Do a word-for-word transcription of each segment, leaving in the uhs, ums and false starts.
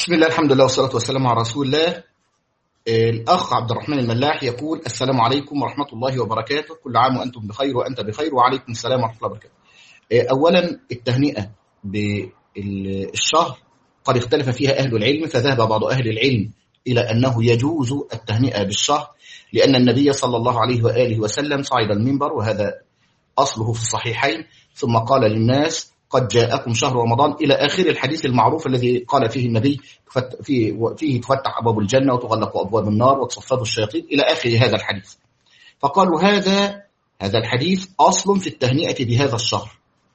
بسم الله الحمد لله والصلاة والسلام على رسول الله. الأخ عبد الرحمن الملاح يقول: السلام عليكم ورحمة الله وبركاته، كل عام وأنتم بخير وأنت بخير. وعليكم السلام ورحمة الله وبركاته. أولا، التهنئة بالشهر قد اختلف فيها أهل العلم، فذهب بعض أهل العلم إلى أنه يجوز التهنئة بالشهر، لأن النبي صلى الله عليه وآله وسلم صعد المنبر، وهذا أصله في الصحيحين، ثم قال للناس: قد جاءكم شهر رمضان، إلى آخر الحديث المعروف الذي قال فيه النبي: فيه, فيه تفتح أبواب الجنة وتغلق أبواب النار وتصفد الشياطين، إلى آخر هذا الحديث. فقالوا هذا هذا الحديث أصل في التهنئة بهذا الشهر.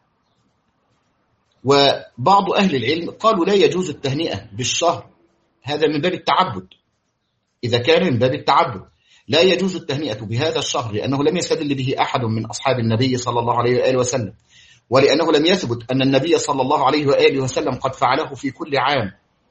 وبعض أهل العلم قالوا لا يجوز التهنئة بالشهر، هذا من باب التعبد. إذا كان من باب التعبد لا يجوز التهنئة بهذا الشهر، لأنه لم يستدل به أحد من أصحاب النبي صلى الله عليه وآله وسلم، ولأنه لم يثبت أن النبي صلى الله عليه وآله وسلم قد فعله في كل عام،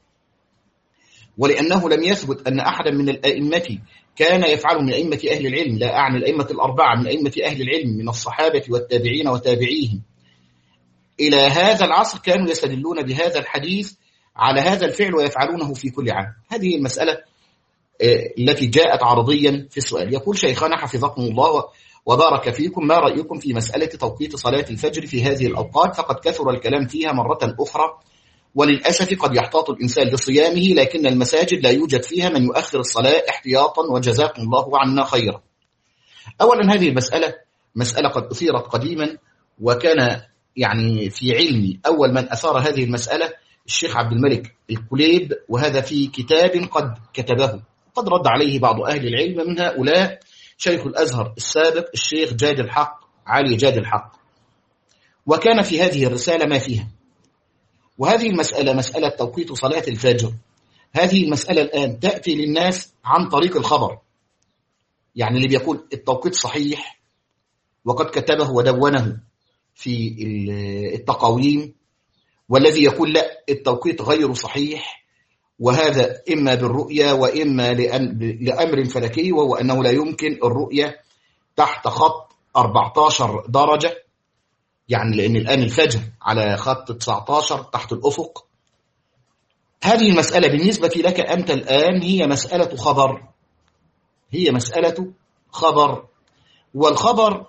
ولأنه لم يثبت أن أحدا من الأئمة كان يفعله من أئمة أهل العلم، لا أعني الأئمة الأربعة، من أئمة أهل العلم من الصحابة والتابعين وتابعيهم إلى هذا العصر كانوا يستدلون بهذا الحديث على هذا الفعل ويفعلونه في كل عام. هذه المسألة التي جاءت عرضيا في السؤال. يقول شيخنا حفظكم الله وبارك فيكم: ما رأيكم في مسألة توقيت صلاة الفجر في هذه الأوقات؟ فقد كثر الكلام فيها مرة أخرى، وللأسف قد يحتاط الإنسان لصيامه، لكن المساجد لا يوجد فيها من يؤخر الصلاة احتياطا، وجزاكم الله عنا خيرا. أولا، هذه المسألة مسألة قد أثيرت قديما، وكان يعني في علمي أول من أثار هذه المسألة الشيخ عبد الملك الكليب، وهذا في كتاب قد كتبه، قد رد عليه بعض أهل العلم، من هؤلاء شيخ الأزهر السابق الشيخ جاد الحق علي جاد الحق، وكان في هذه الرسالة ما فيها. وهذه المسألة مسألة توقيت صلاة الفجر، هذه المسألة الآن تأتي للناس عن طريق الخبر، يعني اللي بيقول التوقيت صحيح وقد كتبه ودونه في التقاويم، والذي يقول لا التوقيت غير صحيح، وهذا إما بالرؤية وإما لأمر فلكي، وهو أنه لا يمكن الرؤية تحت خط أربعة عشر درجة، يعني لأن الآن الفجر على خط تسعة عشر تحت الأفق. هذه المسألة بالنسبة لك أنت الآن هي مسألة خبر، هي مسألة خبر، والخبر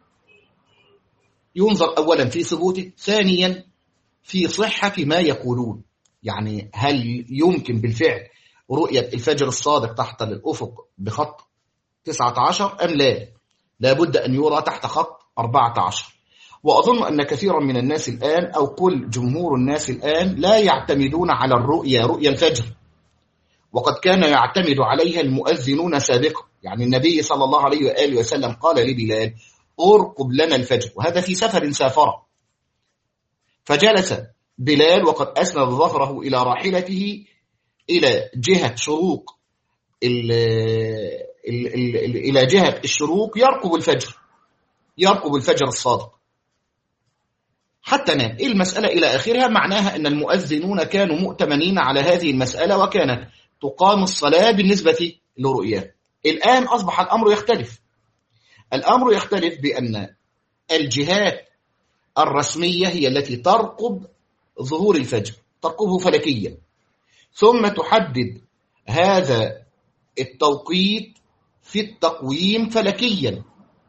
ينظر أولا في ثبوته، ثانيا في صحة ما يقولون، يعني هل يمكن بالفعل رؤية الفجر الصادق تحت الأفق بخط تسعة عشر أم لا؟ لابد أن يرى تحت خط أربعة عشر. وأظن أن كثيرا من الناس الآن، أو كل جمهور الناس الآن، لا يعتمدون على الرؤية رؤية الفجر، وقد كان يعتمد عليها المؤذنون سابقا. يعني النبي صلى الله عليه وآله وسلم قال لبلال: ارقب لنا الفجر، وهذا في سفر سافر، فجلس بلال وقد أسند ظهره إلى راحلته إلى جهة شروق ال ال ال إلى جهة الشروق، يرقب الفجر يرقب الفجر الصادق حتى نام. المسألة إلى آخرها معناها أن المؤذنون كانوا مؤتمنين على هذه المسألة، وكانت تقام الصلاة بالنسبة لرؤياه. الآن أصبح الأمر يختلف، الأمر يختلف بأن الجهات الرسمية هي التي ترقب ظهور الفجر، ترقبه فلكيا، ثم تحدد هذا التوقيت في التقويم فلكيا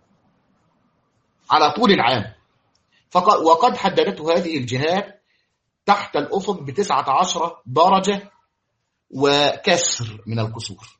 على طول العام. وقد حددته هذه الجهات تحت الأفق بتسعة عشر درجة وكسر من الكسور.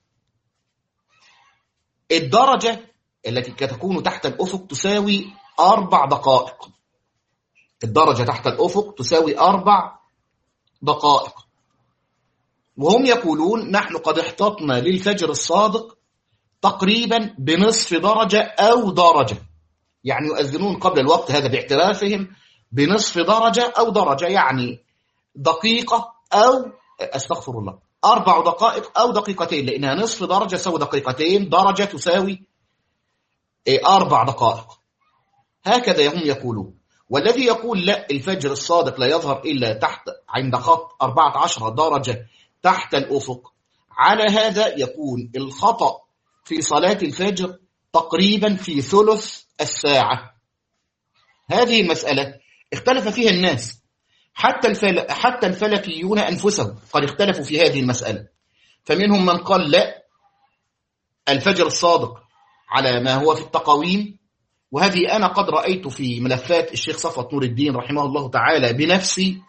الدرجة التي تكون تحت الأفق تساوي أربع دقائق، الدرجة تحت الأفق تساوي أربع دقائق. وهم يقولون نحن قد احتطنا للفجر الصادق تقريبا بنصف درجة أو درجة، يعني يؤذنون قبل الوقت، هذا باعترافهم، بنصف درجة أو درجة، يعني دقيقة أو أستغفر الله أربع دقائق أو دقيقتين، لأنها نصف درجة تساوي دقيقتين، درجة تساوي أربع دقائق، هكذا هم يقولون. والذي يقول لا الفجر الصادق لا يظهر إلا تحت عند خط أربعة عشر درجة تحت الأفق، على هذا يكون الخطأ في صلاة الفجر تقريبا في ثلث الساعة. هذه المسألة اختلف فيها الناس، حتى الفل... حتى الفلكيون أنفسهم قد اختلفوا في هذه المسألة، فمنهم من قال لا، الفجر الصادق على ما هو في التقاويم. وهذه أنا قد رأيت في ملفات الشيخ صفوت نور الدين رحمه الله تعالى بنفسي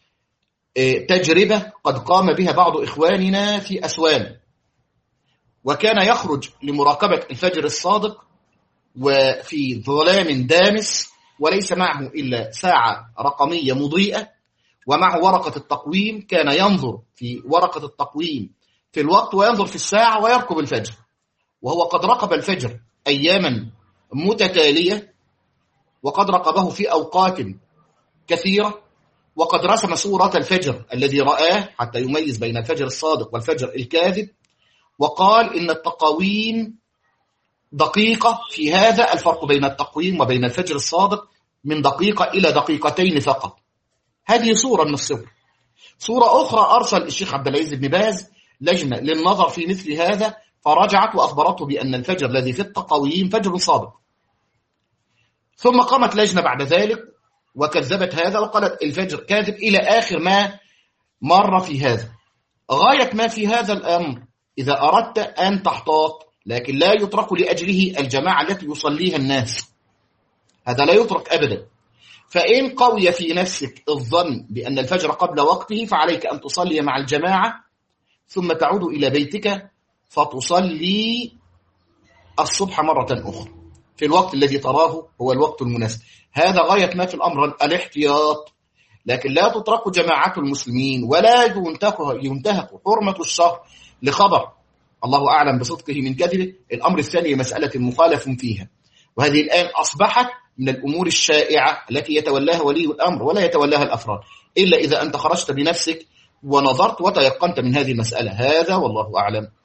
تجربة قد قام بها بعض إخواننا في أسوان، وكان يخرج لمراقبة الفجر الصادق وفي ظلام دامس وليس معه إلا ساعة رقمية مضيئة ومع ورقة التقويم، كان ينظر في ورقة التقويم في الوقت وينظر في الساعة ويرقب الفجر، وهو قد رقب الفجر أياما متتالية وقد رقبه في أوقات كثيرة، وقد رسم صورة الفجر الذي رآه حتى يميز بين الفجر الصادق والفجر الكاذب، وقال إن التقاويم دقيقة في هذا، الفرق بين التقويم وبين الفجر الصادق من دقيقة إلى دقيقتين فقط. هذه صورة من الصور. صورة أخرى، أرسل الشيخ عبد العزيز بن باز لجنة للنظر في مثل هذا، فرجعت وأخبرته بأن الفجر الذي في التقاويم فجر صادق. ثم قامت لجنة بعد ذلك وكذبت هذا وقالت الفجر كاذب إلى آخر ما مر في هذا. غاية ما في هذا الأمر إذا أردت أن تحتاط، لكن لا يترك لأجله الجماعة التي يصليها الناس، هذا لا يترك أبدا. فإن قوي في نفسك الظن بأن الفجر قبل وقته فعليك أن تصلي مع الجماعة ثم تعود إلى بيتك فتصلي الصبح مرة أخرى في الوقت الذي تراه هو الوقت المناسب. هذا غاية ما في الأمر الاحتياط، لكن لا تترك جماعة المسلمين ولا ينتهك حرمة الشهر لخبر الله أعلم بصدقه من كذبه. الأمر الثاني مسألة مخالف فيها، وهذه الآن أصبحت من الأمور الشائعة التي يتولاها ولي الأمر ولا يتولاها الأفراد، إلا إذا أنت خرجت بنفسك ونظرت وتيقنت من هذه المسألة. هذا والله أعلم.